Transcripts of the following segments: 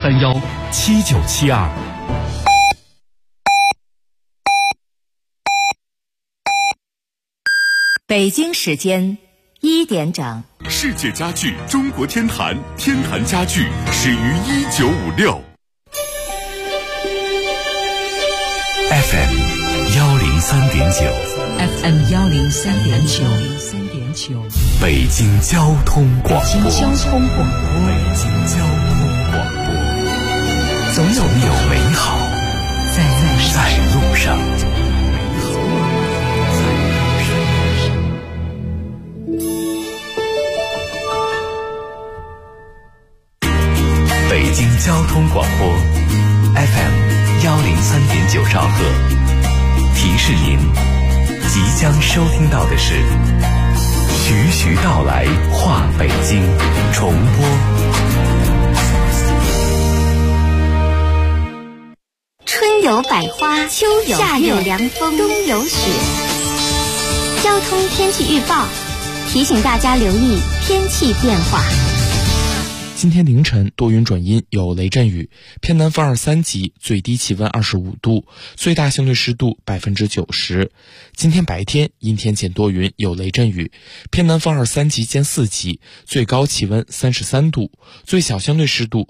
02317972。 北京时间1点整。 世界家具中国天坛，天坛家具始于1956。 FM 103.9 FM 103.9， 北京交通广播。 北京交通广播，总有美好在路上。北京交通广播 FM 103.9兆赫，提示您即将收听到的是徐徐道来话北京重播。 春有百花，秋有夏有凉风，冬有雪。交通天气预报提醒大家留意天气变化。 今天凌晨多云转阴，有雷阵雨，偏南风2-3级，最低气温25度，最大相对湿度90%。今天白天阴天见多云，有雷阵雨，偏南风2-3级见4级，最高气温33度，最小相对湿度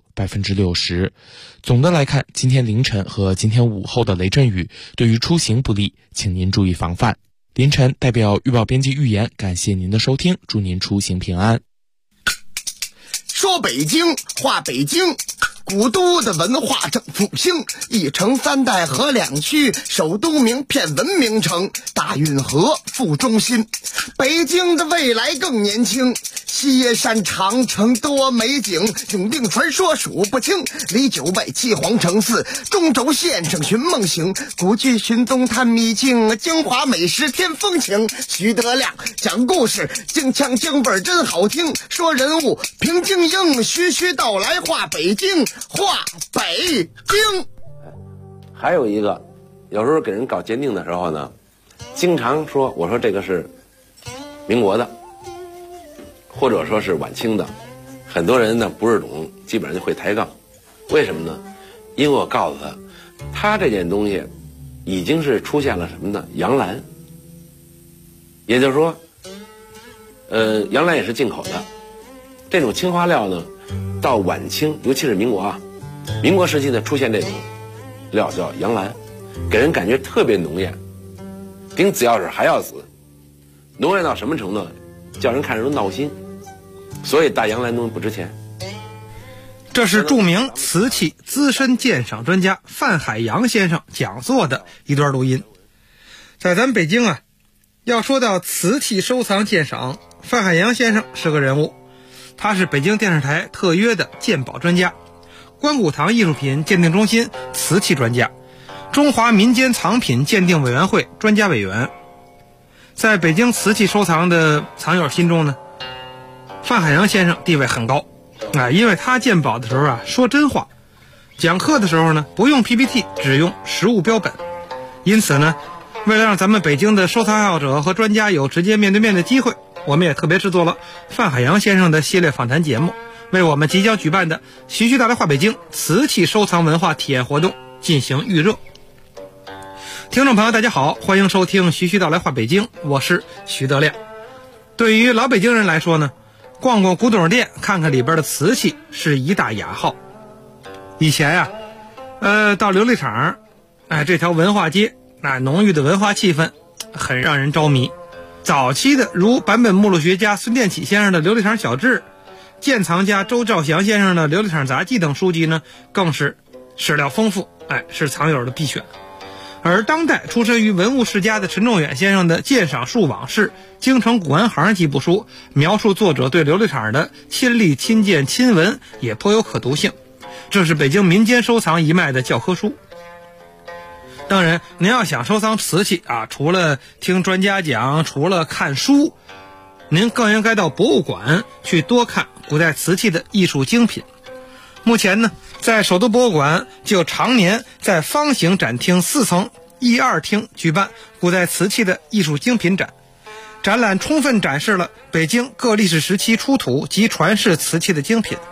60%。总的来看，今天凌晨和今天午后的雷阵雨对于出行不利，请您注意防范。凌晨代表预报编辑预言，感谢您的收听，祝您出行平安。 说北京话北京，古都的文化正复兴，一城三代河两区，首都名片文明城，大运河副中心。北京的未来更年轻，西山长城多美景，永定传说数不清，离九外七皇城寺，中轴线上寻梦行，古剧寻踪探秘境，京华美食添风情。徐德亮讲故事，京腔京味真好听，说人物平静应，徐徐道来话北京，话北京。 还有一个，有时候给人搞鉴定的时候呢，经常说我说这个是民国的，或者说是晚清的，很多人呢不是懂，基本上就会抬杠。为什么呢？因为我告诉他这件东西已经是出现了什么呢？洋蓝，也就是说洋蓝也是进口的。这种青花料呢，到晚清，尤其是民国啊，民国时期呢出现这种料叫洋蓝，给人感觉特别浓艳，比紫药水还要紫，浓艳到什么程度？叫人看着都闹心。所以大洋蓝东西不值钱。 这是著名瓷器资深鉴赏专家范海洋先生讲座的一段录音。在咱们北京啊，要说到瓷器收藏鉴赏，范海洋先生是个人物。他是北京电视台特约的鉴宝专家，关谷堂艺术品鉴定中心瓷器专家，中华民间藏品鉴定委员会专家委员。在北京瓷器收藏的藏友心中呢，范海洋先生地位很高因为他鉴宝的时候啊说真话，讲课的时候呢不用 PPT， 只用实物标本。因此呢，为了让咱们北京的收藏爱好者和专家有直接面对面的机会，我们也特别制作了范海洋先生的系列访谈节目，为我们即将举办的徐徐道来话北京瓷器收藏文化体验活动进行预热。听众朋友大家好，欢迎收听徐徐道来话北京，我是徐德亮。对于老北京人来说呢，逛逛古董店看看里边的瓷器是一大雅号。以前呀到琉璃厂这条文化街浓郁的文化气氛很让人着迷。早期的如版本目录学家孙殿启先生的琉璃厂小志，鉴藏家周兆祥先生的琉璃厂杂记等书籍呢，更是史料丰富，是藏友的必选。而当代出身于文物世家的陈仲远先生的鉴赏述往事京城古玩行几部书，描述作者对琉璃厂的亲历亲见亲闻，也颇有可读性。这是北京民间收藏一脉的教科书。当然您要想收藏瓷器除了听专家讲，除了看书，您更应该到博物馆去多看古代瓷器的艺术精品。目前呢，在首都博物馆就常年在方形展厅4层1、2厅举办古代瓷器的艺术精品展，展览充分展示了北京各历史时期出土及传世瓷器的精品，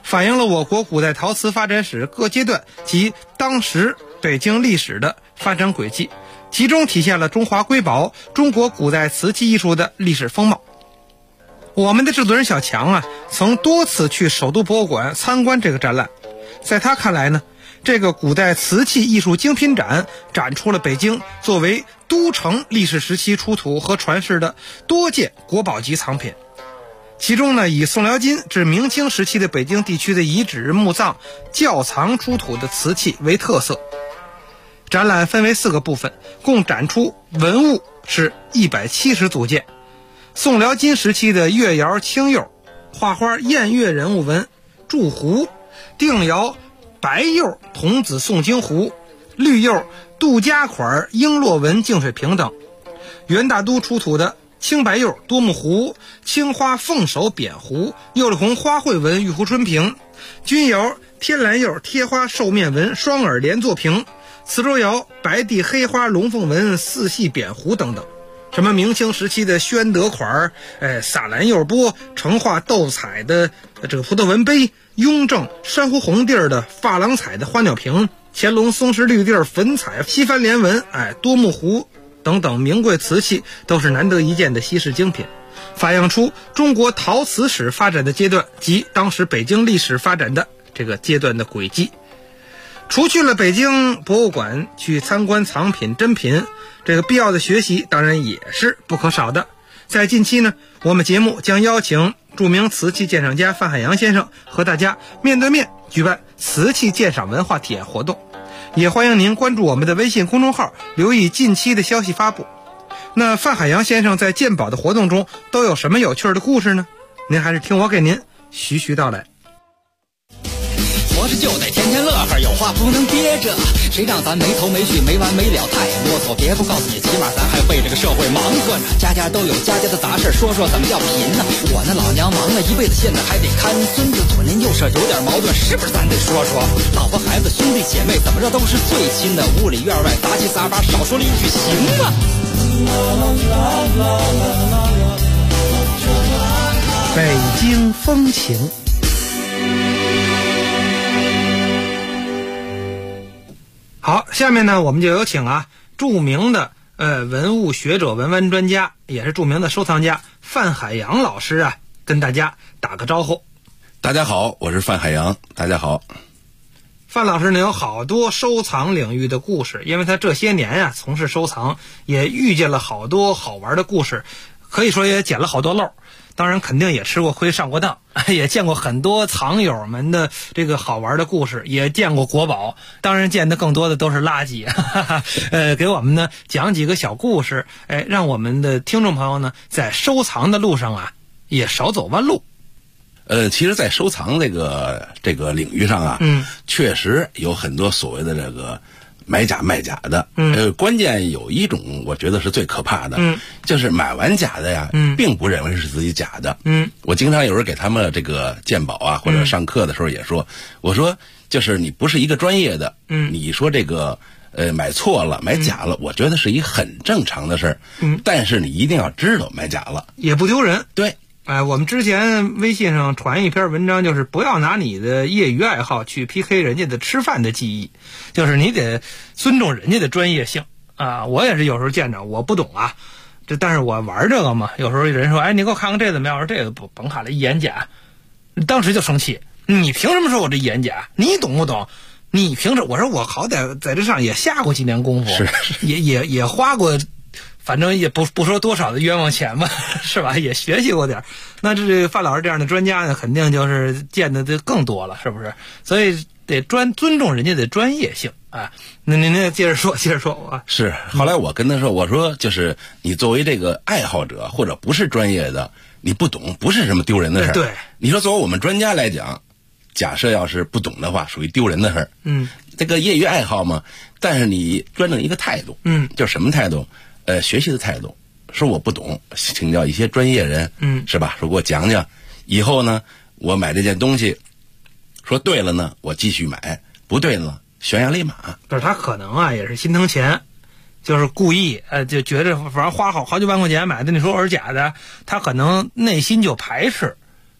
反映了我国古代陶瓷发展史各阶段及当时北京历史的发展轨迹，其中体现了中华瑰宝中国古代瓷器艺术的历史风貌。我们的制作人小强啊，曾多次去首都博物馆参观这个展览。在他看来呢，这个古代瓷器艺术精品展展出了北京作为都城历史时期出土和传世的多件国宝级藏品。其中呢，以宋辽金至明清时期的北京地区的遗址、墓葬、窖藏出土的瓷器为特色。展览分为4个部分，共展出文物是170组件。宋辽金时期的越窑青釉、画花燕岳人物纹、铸壶、定窑白釉童子诵经壶、绿釉杜家款璎珞纹净水瓶等。元大都出土的青白釉多目壶、青花凤首扁壶、釉里红花卉纹玉壶春瓶、钧窑天蓝釉贴花兽面纹双耳连座瓶、磁州窑白地黑花龙凤纹四系扁壶等等。什么明清时期的宣德款撒蓝釉钵、成化斗彩的这个葡萄纹杯、雍正珊瑚红地的珐琅彩的花鸟瓶、乾隆松石绿地粉彩西番莲纹多目壶等等名贵瓷器，都是难得一见的稀世精品，反映出中国陶瓷史发展的阶段及当时北京历史发展的这个阶段的轨迹。除去了北京博物馆去参观藏品珍品，这个必要的学习当然也是不可少的。在近期呢，我们节目将邀请著名瓷器鉴赏家范海洋先生和大家面对面举办瓷器鉴赏文化体验活动，也欢迎您关注我们的微信公众号，留意近期的消息发布。那范海洋先生在鉴宝的活动中都有什么有趣的故事呢？您还是听我给您徐徐道来。 活着就得天天乐呵，有话不能憋着，谁让咱没头没绪没完没了太啰嗦，别不告诉你，起码咱还为这个社会忙活呢。家家都有家家的杂事，说说怎么叫贫呢？我那老娘忙了一辈子，现在还得看孙子，左邻右舍有点矛盾，是不是咱得说说？老婆孩子兄弟姐妹怎么着都是最亲的，屋里院外杂七杂八，少说了一句行吗？ 北京风情。好，下面呢，我们就有请著名的文物学者、文玩专家，也是著名的收藏家范海洋老师跟大家打个招呼。 大家好，我是范海洋。大家好。 范老师呢有好多收藏领域的故事，因为他这些年从事收藏，也遇见了好多好玩的故事，可以说也捡了好多漏。当然肯定也吃过亏上过当，也见过很多藏友们的这个好玩的故事，也见过国宝，当然见的更多的都是垃圾。给我们呢讲几个小故事，让我们的听众朋友呢在收藏的路上也少走弯路。 其实在收藏这个领域上确实有很多所谓的这个买假卖假的，关键有一种我觉得是最可怕的，就是买完假的呀，并不认为是自己假的。我经常有时候给他们这个鉴宝或者上课的时候也说，我说就是你不是一个专业的，你说这个买错了买假了，我觉得是一很正常的事儿，但是你一定要知道买假了也不丢人。 对。 我们之前微信上传一篇文章，就是不要拿你的业余爱好去 PK 人家的吃饭的技艺，就是你得尊重人家的专业性我也是有时候见着我不懂但是我玩这个嘛，有时候人说你给我看看这怎么样，我说这个甭看了，一眼假，当时就生气，你凭什么说我这一眼假？你懂不懂？你凭什么？我说我好歹在这上也下过几年功夫，也花过。反正也不说多少的冤枉钱吧，是吧？也学习过点。那这范老师这样的专家呢，肯定就是见的更多了，是不是？所以得尊重人家的专业性那您接着说是，后来我跟他说，我说就是你作为这个爱好者或者不是专业的，你不懂不是什么丢人的事儿。 对， 你说作为我们专家来讲，假设要是不懂的话，属于丢人的事儿。这个业余爱好嘛，但是你端正一个态度，就是什么态度？学习的态度，说我不懂，请教一些专业人，是吧？说给我讲讲，以后呢，我买这件东西，说对了呢，我继续买；不对了，悬崖勒马。 不是他可能也是心疼钱，就是故意就觉得反正花好几万块钱买的，你说我是假的，他可能内心就排斥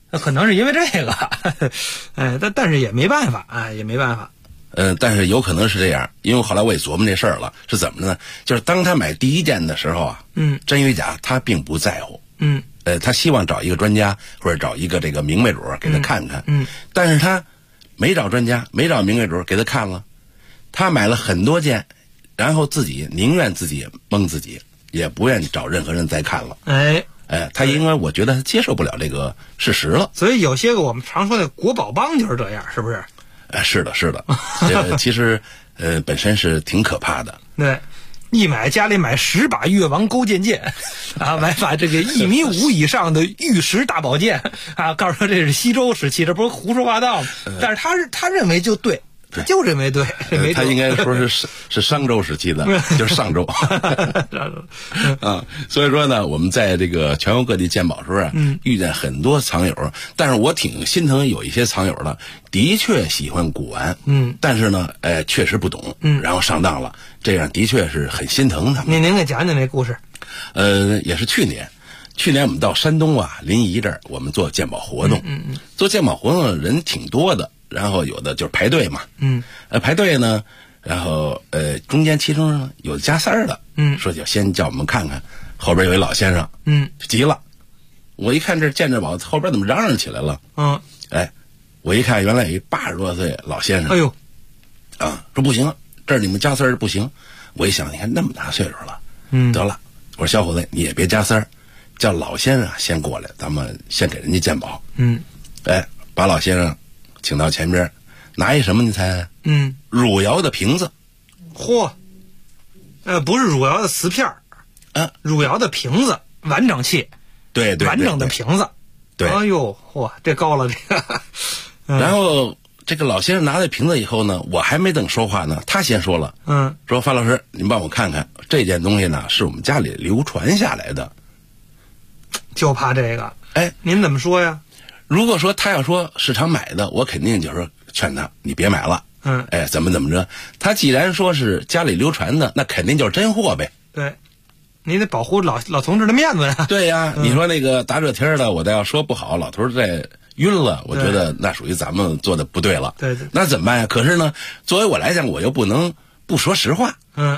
可能是因为这个，但是也没办法啊，也没办法。 但是有可能是这样，因为后来我也琢磨这事儿了，是怎么的呢？就是当他买第一件的时候啊，真与假他并不在乎，他希望找一个专家或者找一个这个明白主给他看看，但是他没找专家，没找明白主给他看了，他买了很多件，然后自己宁愿自己蒙自己，也不愿意找任何人再看了。他因为我觉得他接受不了这个事实了， 所以有些个我们常说的国宝帮就是这样，是不是？ 是的，是的，这个其实本身是挺可怕的。 对，家里买10把越王勾践剑，啊，买把这个1.5米以上的玉石大宝剑，啊，告诉说这是西周时期，这不是胡说八道吗？但是他认为就对。他就认为对， 他应该说是商周时期的，就是上周啊。所以说呢，我们在这个全国各地鉴宝时候啊，遇见很多藏友，但是我挺心疼有一些藏友的，的确喜欢古玩，但是呢，确实不懂，然后上当了，这样的确是很心疼他们。 您给讲讲这故事。 也是去年我们到山东啊临沂这儿，我们做鉴宝活动，做鉴宝活动的人挺多的。然后有的就是排队嘛，排队呢，然后中间其中呢有加塞儿的，说就先叫我们看看，后边有一老先生，就急了，我一看这鉴宝后边怎么嚷嚷起来了，我一看原来有一80多岁老先生， 哎呦， 说不行，这儿你们加塞儿不行，我一想，你看那么大岁数了，得了，我说小伙子你也别加塞儿，叫老先生先过来，咱们先给人家鉴宝，把老先生请到前边，拿一什么你猜？汝窑的瓶子。 嚯，不是汝窑的瓷片汝窑的瓶子，完整器。 对， 完整的瓶子。 对。 哎呦，嚯，这高了这个。 然后这个老先生拿了瓶子以后呢，我还没等说话呢，他先说了，说范老师，您帮我看看这件东西呢，是我们家里流传下来的。 就怕这个。您怎么说呀？ 如果说他要说市场买的，我肯定就是劝他你别买了。怎么着？他既然说是家里流传的，那肯定就是真货呗。 对，你得保护老同志的面子呀。 对呀，你说那个大热天的，我再要说不好，老头再晕了，我觉得那属于咱们做的不对了。 对， 那怎么办呀？可是呢，作为我来讲，我又不能不说实话。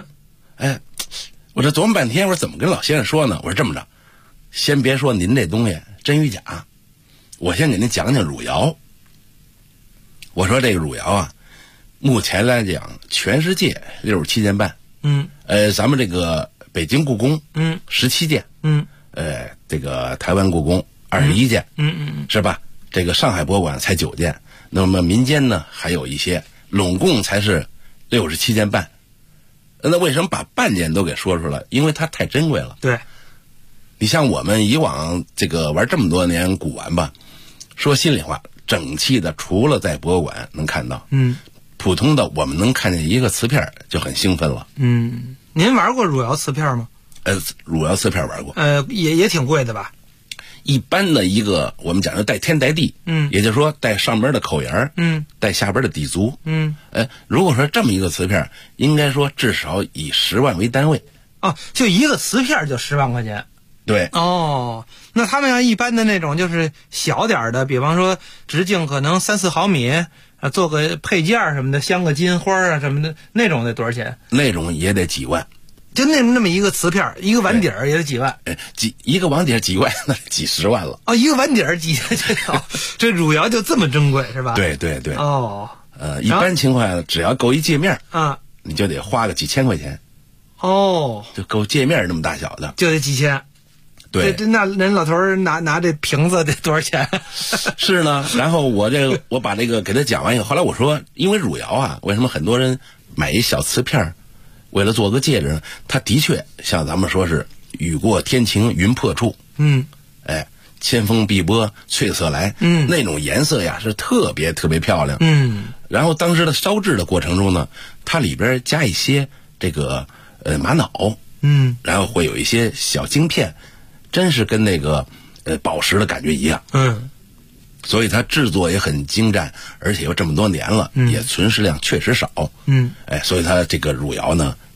我这琢磨半天，我说怎么跟老先生说呢？我说这么着，先别说您这东西真与假。我先给您讲讲汝窑。我说这个汝窑啊，目前来讲，全世界67件半，咱们这个北京故宫，17件，这个台湾故宫21件，是吧？这个上海博物馆才9件，那么民间呢还有一些，拢共才是67件半。那为什么把半件都给说出来？因为它太珍贵了。 对， 你像我们以往这个玩这么多年古玩吧。说心里话，整齐的除了在博物馆能看到，普通的我们能看见一个瓷片就很兴奋了。 您玩过汝窑瓷片吗？ 汝窑瓷片玩过。 也挺贵的吧？ 一般的一个我们讲究带天带地，也就是说带上边的口沿，带下边的底足，如果说这么一个瓷片，应该说至少以10万为单位。 就一个瓷片就10万块钱。 对。 那他们要一般的那种就是小点的，比方说直径可能3-4毫米，做个配件什么的，镶个金花啊什么的，那种得多少钱？ 那种也得几万。 就那么一个瓷片，一个碗底儿也得几万。 一个碗底儿几万，那几10万了。 一个碗底儿这汝窑就这么珍贵是吧？ 对。一般情况下，只要够一界面你就得花个几千块钱。就够界面那么大小的， 就得几千。 对， 那人老头儿拿这瓶子得多少钱？ 是呢，然后我把这个给他讲完以后，后来我说，因为汝窑啊，为什么很多人买一小瓷片为了做个戒指呢？它的确像咱们说是雨过天晴云破处，千峰碧波翠色来，那种颜色呀是特别特别漂亮，然后当时的烧制的过程中呢，它里边加一些这个玛瑙，然后会有一些小晶片，真是跟那个宝石的感觉一样，所以它制作也很精湛，而且又这么多年了，也存世量确实少，所以它这个汝窑呢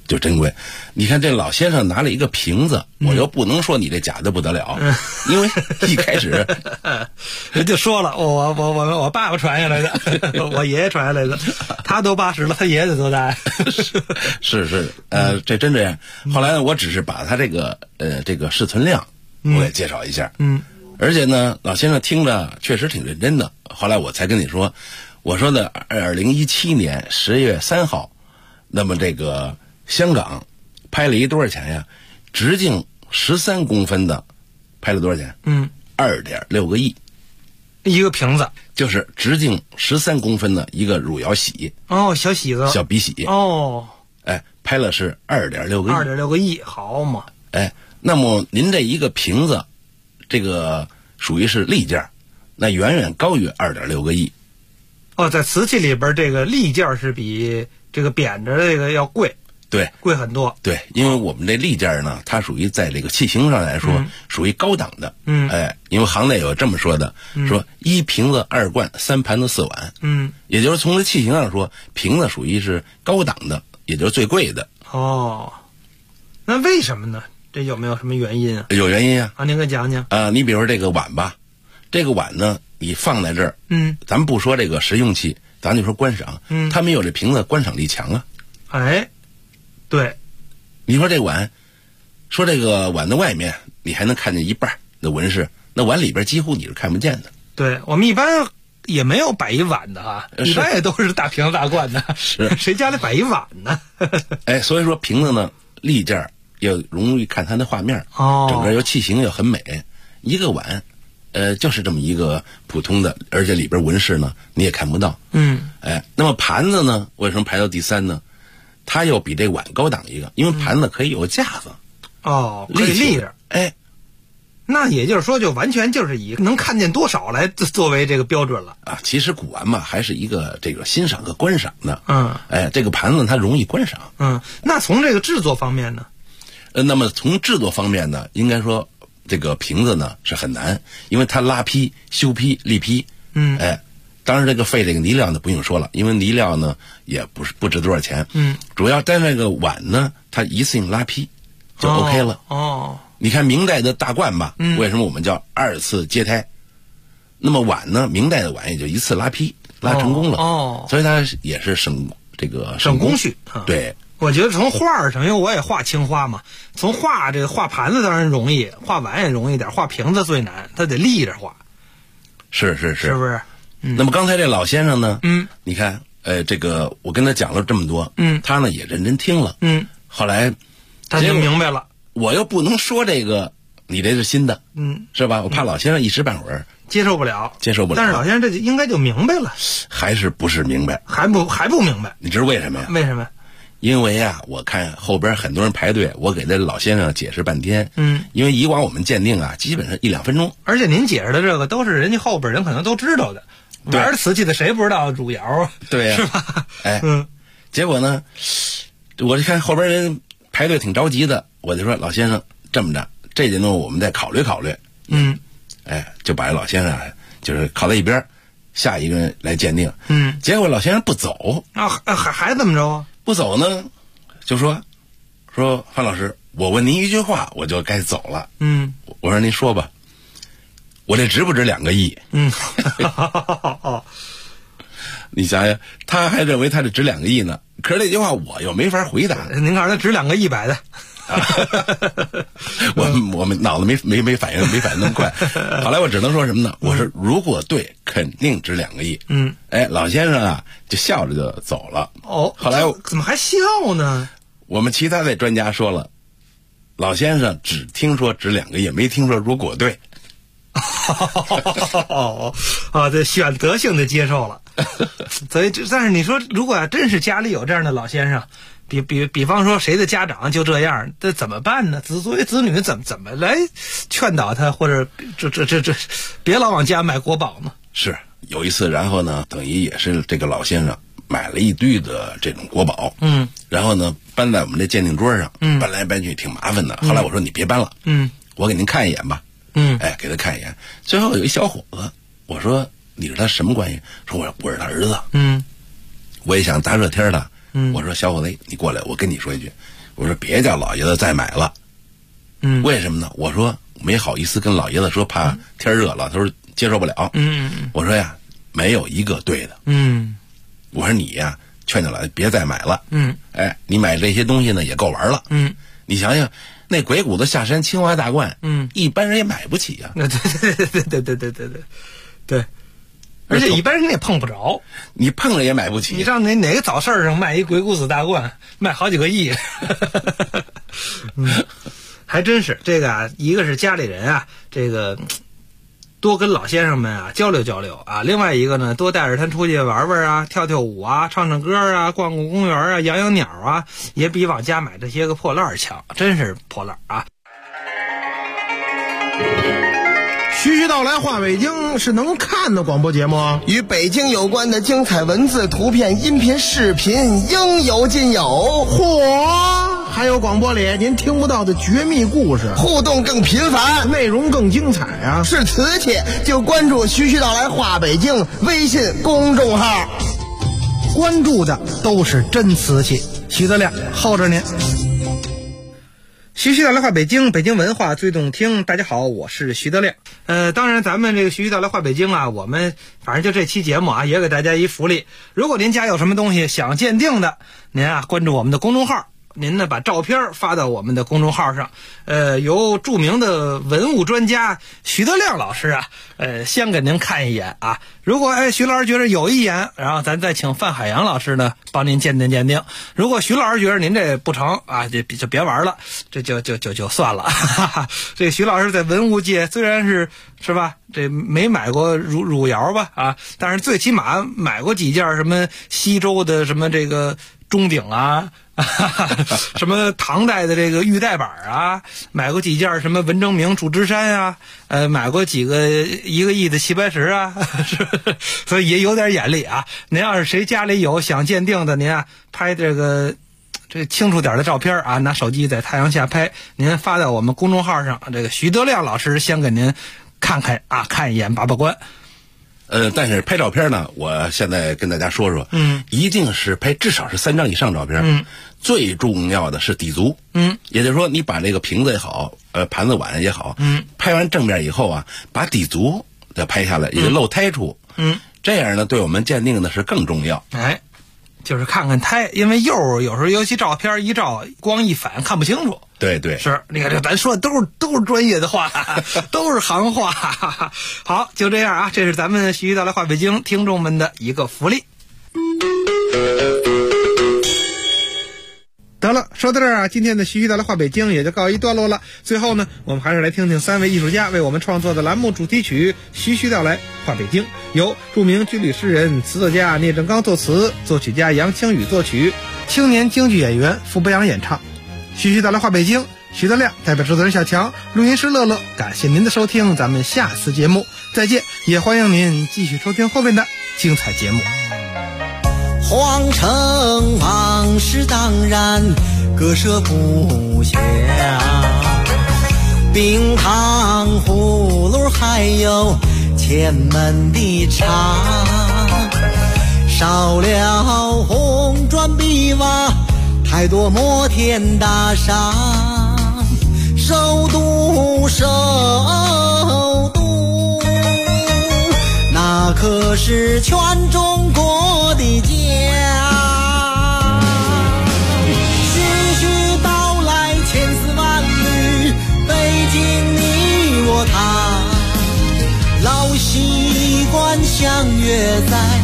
就珍贵。你看这老先生拿了一个瓶子，我又不能说你这假的不得了，因为一开始人就说了，我爸爸传下来的，我爷爷传下来的，他都80了，他爷爷得多大呀？ 是，这真这样。后来呢，我只是把他这个试存量我也介绍一下，而且呢，老先生听着确实挺认真的。后来我才跟你说，我说的2017年10月3号，那么这个香港拍了多少钱呀？直径13公分的，拍了多少钱？2.6个亿， 一个瓶子， 就是直径13公分的一个汝窑洗。 哦，小洗子， 小笔洗。 哦， 拍了是2.6个亿。 2.6个亿，好嘛。 那么您这一个瓶子，这个属于是立件，那远远高于2.6个亿。 哦，在瓷器里边，这个立件是比这个扁着这个要贵。 对， 贵很多。 对，因为我们这立件呢，它属于在这个器型上来说，属于高档的。因为行内有这么说的，说1瓶子2罐3盘子4碗。也就是从这器型上说，瓶子属于是高档的，也就是最贵的。 哦，那为什么呢？这有没有什么原因啊？ 有原因啊。 您给讲讲。 你比如说这个碗吧，这个碗呢，你放在这儿，咱们不说这个实用器，咱就说观赏，它没有这瓶子观赏力强啊。 对， 你说这碗，说这个碗的外面你还能看见一半的纹饰，那碗里边几乎你是看不见的。 对，我们一般也没有摆一碗的啊，一般也都是大瓶大罐的。 是， 谁家里摆一碗呢？ 所以说瓶子呢，立件要容易看它的画面，整个又器型又很美。一个碗，就是这么一个普通的，而且里边纹饰呢你也看不到。那么盘子呢，为什么排到第3呢？它又比这碗高档一个，因为盘子可以有架子。 可以立着。那也就是说，就完全就是以能看见多少来作为这个标准了啊。其实古玩嘛，还是一个这个欣赏和观赏的。这个盘子它容易观赏。 那从这个制作方面呢？ 那么从制作方面呢，应该说这个瓶子呢是很难，因为它拉坯、修坯、立坯。当然这个费这个泥料呢不用说了，因为泥料呢也不值多少钱。主要但这个碗呢，它一次性拉坯就 OK 了。你看明代的大罐吧，为什么我们叫2次接胎？那么碗呢，明代的碗也就1次拉坯，拉成功了。所以它也是省工序。对， 我觉得从画上，因为我也画青花嘛，从画这个画盘子当然容易，画碗也容易点，画瓶子最难，它得立着画。 是不是？ 那么刚才这老先生呢，你看，这个我跟他讲了这么多，他呢也认真听了，后来他就明白了。 我又不能说这个，你这是新的，是吧？我怕老先生一时半会儿接受不了。但是老先生这就应该就明白了， 还是不是明白？ 还不明白？ 你知道为什么呀？ 为什么？ 因为啊，我看后边很多人排队，我给这老先生解释半天。因为以往我们鉴定啊，基本上1-2分钟。 而且您解释的这个都是人家后边人可能都知道的。玩瓷器的谁不知道汝窑？ 对呀， 是吧？ 结果呢，我就看后边人排队挺着急的，我就说老先生这么着，这件东西我们再考虑考虑。就把老先生就是靠在一边，下一个人来鉴定。结果老先生不走啊，还怎么着啊？ 不走呢，就说范老师，我问您一句话，我就该走了。我说您说吧。我这值不值2个亿？你想想，他还认为他这值2个亿呢。可是这句话我又没法回答。 您告诉他值2个100的。 我们脑子没反应那么快。后来我只能说什么呢？我说如果对，肯定值2个亿。老先生啊就笑着就走了。后来怎么还笑呢？ 我们其他的专家说了，老先生只听说值2个亿，没听说如果对。 这选择性的接受了。所以但是你说如果真是家里有这样的老先生，比方说谁的家长就这样，这怎么办呢？作为子女怎么来劝导他，或者这别老往家买国宝呢？ 是有一次，然后呢等于也是这个老先生买了一堆的这种国宝，然后呢搬在我们这鉴定桌上，搬来搬去挺麻烦的。后来我说你别搬了，我给您看一眼吧。给他看一眼。最后有一小伙子，我说你是他什么关系？说我是他儿子。我也想大热天的， 我说小伙子，你过来，我跟你说一句，我说别叫老爷子再买了。为什么呢？我说没好意思跟老爷子说，怕天热，老头接受不了。我说呀，没有一个对的。我说你呀，劝劝老爷别再买了。你买这些东西呢也够玩了。你想想，那鬼谷子下山青蛙大罐，一般人也买不起呀。 对。而且一般人也碰不着， 你碰了也买不起。 你上哪个早市上卖一鬼谷子大罐，卖好几个亿。还真是这个啊，一个是家里人啊，这个多跟老先生们啊交流交流啊，另外一个呢，多带着他出去玩玩啊，跳跳舞啊，唱唱歌啊，逛逛公园啊，养养鸟啊，也比往家买这些个破烂强，真是破烂啊。 徐徐道来话北京是能看的广播节目， 与北京有关的精彩文字、图片、音频、视频应有尽有。 嚯！还有广播里您听不到的绝密故事， 互动更频繁， 内容更精彩啊！ 是瓷器就关注徐徐道来话北京微信公众号， 关注的都是真瓷器。徐德亮候着您。徐徐道来话北京，北京文化最动听。大家好，我是徐德亮。当然咱们这个徐徐道来话北京啊，我们反正就这期节目啊，也给大家一福利。如果您家有什么东西想鉴定的，您啊关注我们的公众号，您呢把照片发到我们的公众号上，由著名的文物专家徐德亮老师啊，先给您看一眼啊。如果徐老师觉得有一眼，然后咱再请范海洋老师呢帮您鉴定。如果徐老师觉得您这不成啊，就别玩了，这就算了。这个徐老师在文物界虽然是吧，这没买过汝窑吧啊，但是最起码买过几件什么西周的什么这个钟鼎啊。什么唐代的这个玉带板啊，买过几件什么文征明祝枝山啊，买过几个1个亿的齐白石啊，所以也有点眼力啊。您要是谁家里有想鉴定的，您啊拍这清楚点的照片啊，拿手机在太阳下拍，您发到我们公众号上，这个徐德亮老师先给您看看啊，看一眼把关。 但是拍照片呢，我现在跟大家说说，一定是拍至少是3张以上照片，最重要的是底足，也就是说你把这个瓶子也好，盘子碗也好，拍完正面以后啊，把底足再拍下来，也就露胎处，这样呢对我们鉴定的是更重要。 就是看看胎，因为釉有时候尤其照片一照光一反看不清楚。 对， 是你看这咱说的都是专业的话，都是行话。好，就这样啊，这是咱们徐徐道来话北京听众们的一个福利。得了，说到这儿啊，今天的徐徐道来话北京也就告一段落了。最后呢，我们还是来听听3位艺术家为我们创作的栏目主题曲《徐徐道来话北京》，由著名军旅诗人、词作家聂政刚作词，作曲家杨清宇作曲，青年京剧演员傅博阳演唱。徐徐道来话北京，徐德亮代表制作人小强，录音师乐乐，感谢您的收听，咱们下次节目再见，也欢迎您继续收听后面的精彩节目。 皇城往事当然割舍不下，冰糖葫芦还有前门的茶，少了红砖碧瓦，太多摩天大厦，首都那可是全中国的家。徐徐道来千丝万缕，北京你我他，老习惯相约在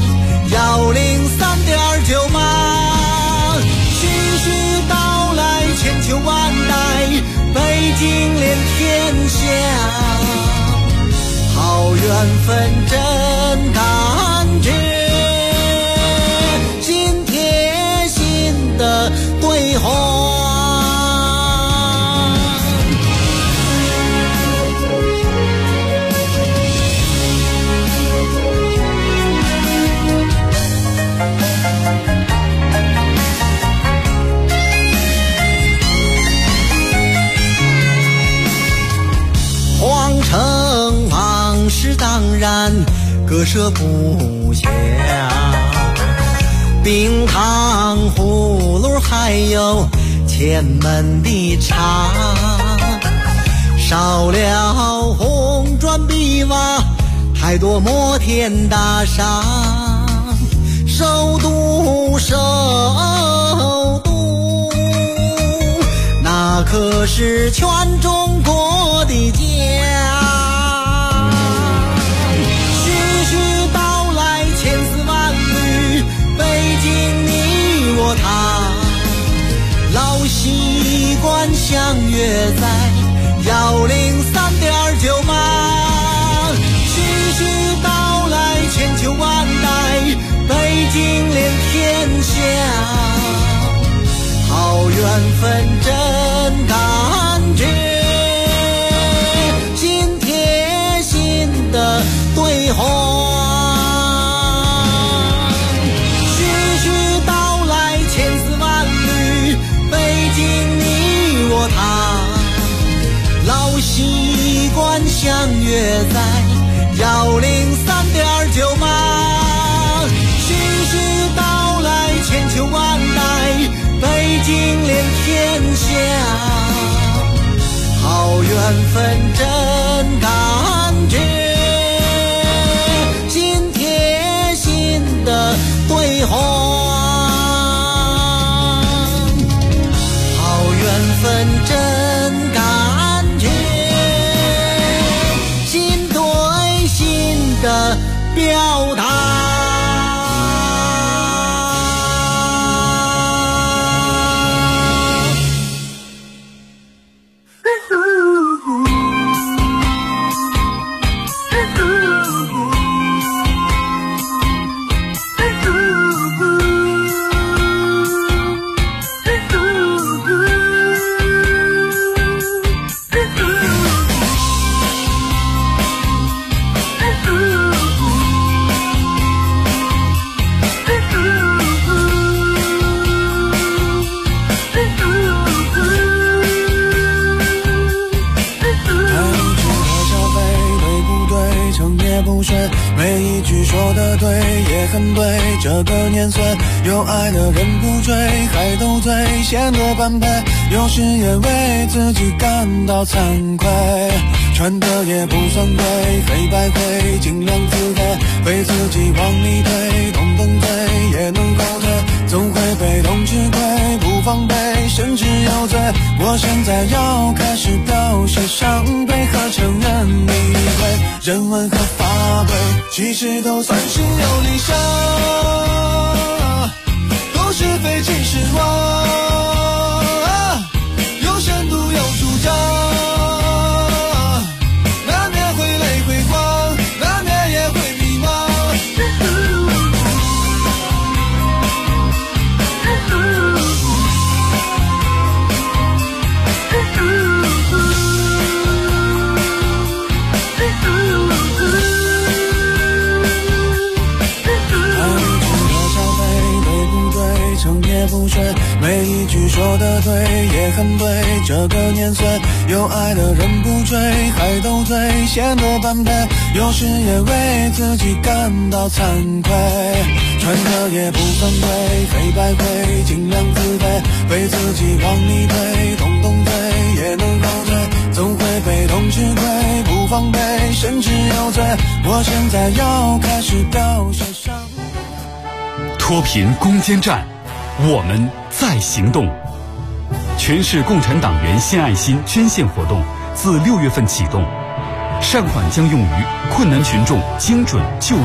103.9吧。徐徐道来千秋万代，北京连天下，好缘分真感觉，心贴心的对话。皇城往事当然割舍不下，冰糖葫还有前门的茶，少了红砖碧瓦，太多摩天大厦。首都，首都，那可是全中国的家。徐徐道来千丝万缕，北京你我他，老习惯相约在103.9码。徐徐道来千秋万代，北京连天下，好缘分真感觉，心贴心的对话。徐徐道来千丝万缕，北京你我他，老习惯相约在103.9码。千秋万代，北京连天下，好缘分真感觉，心贴心的对话，好缘分真感觉，心对心的表达。 每一句说的对也很对，这个年岁有爱的人不追，还斗嘴显得般配，有时也为自己感到惭愧，穿的也不算贵，黑白灰尽量自黑，被自己往里推，动动嘴也能后退，总会被动吃亏，不防备甚至有罪，我现在要开始表现伤悲和承认理会，人文和法规其实都算是有理想，都是非其实妄，有深度有主张，难免会累会慌，难免也会迷茫，也不睡，每一句说的对也很对，这个年岁有爱的人不追，还斗嘴显得般配，有时也为自己感到惭愧，穿的也不算贵，黑白灰尽量自卑，被自己往里推，动动嘴也能后退，总会被动吃亏，不防备甚至有罪，我现在要开始表现上。 脱贫攻坚战，我们在行动。全市共产党员献爱心捐献活动自6月份启动，善款将用于困难群众精准救